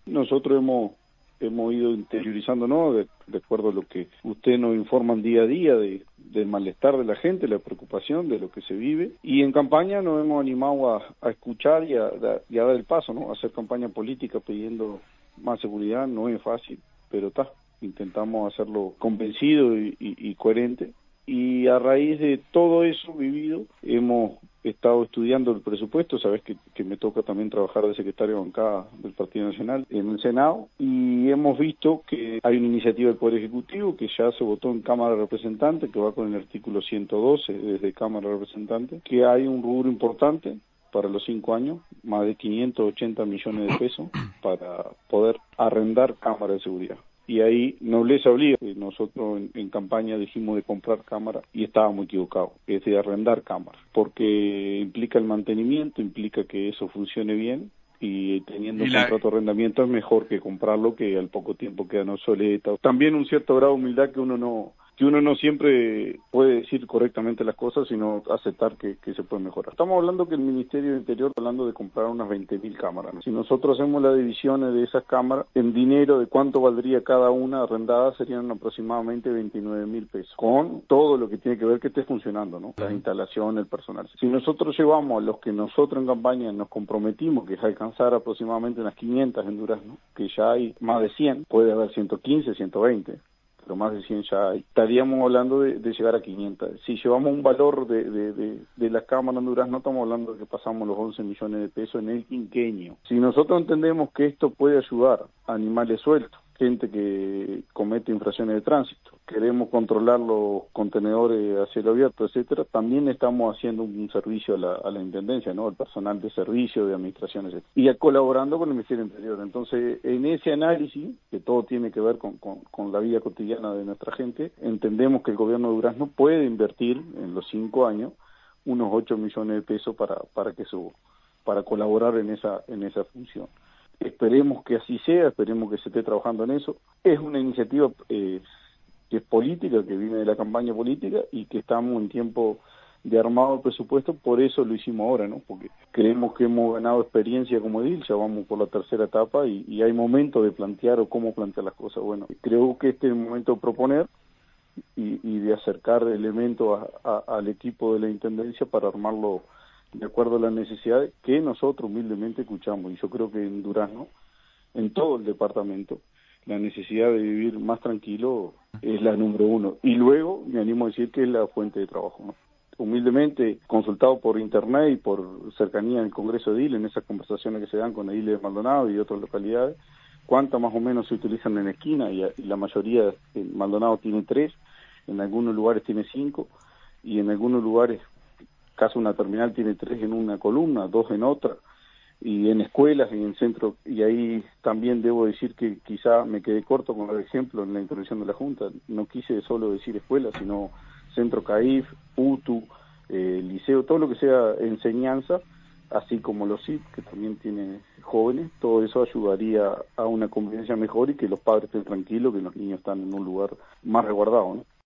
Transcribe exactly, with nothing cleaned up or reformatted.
Nosotros hemos hemos ido interiorizándonos de, de acuerdo a lo que ustedes nos informan día a día de, del malestar de la gente, la preocupación de lo que se vive, y en campaña nos hemos animado a, a escuchar y a, y a dar el paso, ¿no? A hacer campaña política pidiendo más seguridad no es fácil, pero está, intentamos hacerlo convencido y, y, y coherente. Y a raíz de todo eso vivido, hemos estado estudiando el presupuesto. Sabes que, que me toca también trabajar de secretario de bancada del Partido Nacional en el Senado, y hemos visto que hay una iniciativa del Poder Ejecutivo que ya se votó en Cámara de Representantes, que va con el artículo ciento doce desde Cámara de Representantes, que hay un rubro importante para los cinco años, más de quinientos ochenta millones de pesos para poder arrendar cámaras de seguridad. Y ahí nobleza obliga. Nosotros en, en campaña dijimos de comprar cámaras y estábamos equivocados, es de arrendar cámaras, porque implica el mantenimiento, implica que eso funcione bien, y teniendo un la... contrato de arrendamiento es mejor que comprarlo, que al poco tiempo quedan obsoletas. También un cierto grado de humildad que uno no que uno no siempre puede decir correctamente las cosas, sino aceptar que, que se puede mejorar. Estamos hablando que el Ministerio del Interior está hablando de comprar unas veinte mil cámaras, ¿no? Si nosotros hacemos las divisiones de esas cámaras, en dinero de cuánto valdría cada una arrendada, serían aproximadamente veintinueve mil pesos, con todo lo que tiene que ver que esté funcionando, ¿no? La instalación, el personal. Si nosotros llevamos a los que nosotros en campaña nos comprometimos, que es alcanzar aproximadamente unas quinientas en Durazno, que ya hay más de cien, puede haber ciento quince, ciento veinte, pero más de cien ya hay. Estaríamos hablando de, de llegar a quinientas. Si llevamos un valor de, de, de, de las cámaras en Durazno, estamos hablando de que pasamos los once millones de pesos en el quinquenio. Si nosotros entendemos que esto puede ayudar a animales sueltos, gente que comete infracciones de tránsito, queremos controlar los contenedores a cielo abierto, etcétera, también estamos haciendo un servicio a la, a la Intendencia, ¿no? El personal de servicio, de administración, etcétera, y colaborando con el Ministerio del Interior. Entonces, en ese análisis, que todo tiene que ver con, con, con la vida cotidiana de nuestra gente, entendemos que el gobierno de Durazno puede invertir en los cinco años unos ocho millones de pesos para, para que eso, para colaborar en esa, en esa función. Esperemos que así sea, esperemos que se esté trabajando en eso. Es una iniciativa eh, que es política, que viene de la campaña política, y que estamos en tiempo de armado el presupuesto, por eso lo hicimos ahora, ¿no? Porque creemos que hemos ganado experiencia como edil, ya vamos por la tercera etapa, y, y hay momento de plantear o cómo plantear las cosas. Bueno, creo que este es el momento de proponer y, y de acercar elementos a, a, al equipo de la Intendencia para armarlo de acuerdo a las necesidades que nosotros humildemente escuchamos. Y yo creo que en Durazno, en todo el departamento, la necesidad de vivir más tranquilo es la número uno. Y luego me animo a decir que es la fuente de trabajo, ¿no? Humildemente, consultado por internet y por cercanía en el Congreso de Edil, en esas conversaciones que se dan con Edil de Maldonado y de otras localidades, cuántas más o menos se utilizan en la esquina, y, y la mayoría en Maldonado tiene tres, en algunos lugares tiene cinco, y en algunos lugares casi una terminal tiene tres en una columna, dos en otra, y en escuelas y en centros. Y ahí también debo decir que quizá me quedé corto con el ejemplo en la intervención de la Junta. No quise solo decir escuelas, sino centro C A I F, U T U, eh, liceo, todo lo que sea enseñanza, así como los C I P, que también tiene jóvenes. Todo eso ayudaría a una convivencia mejor y que los padres estén tranquilos, que los niños están en un lugar más resguardado, ¿no?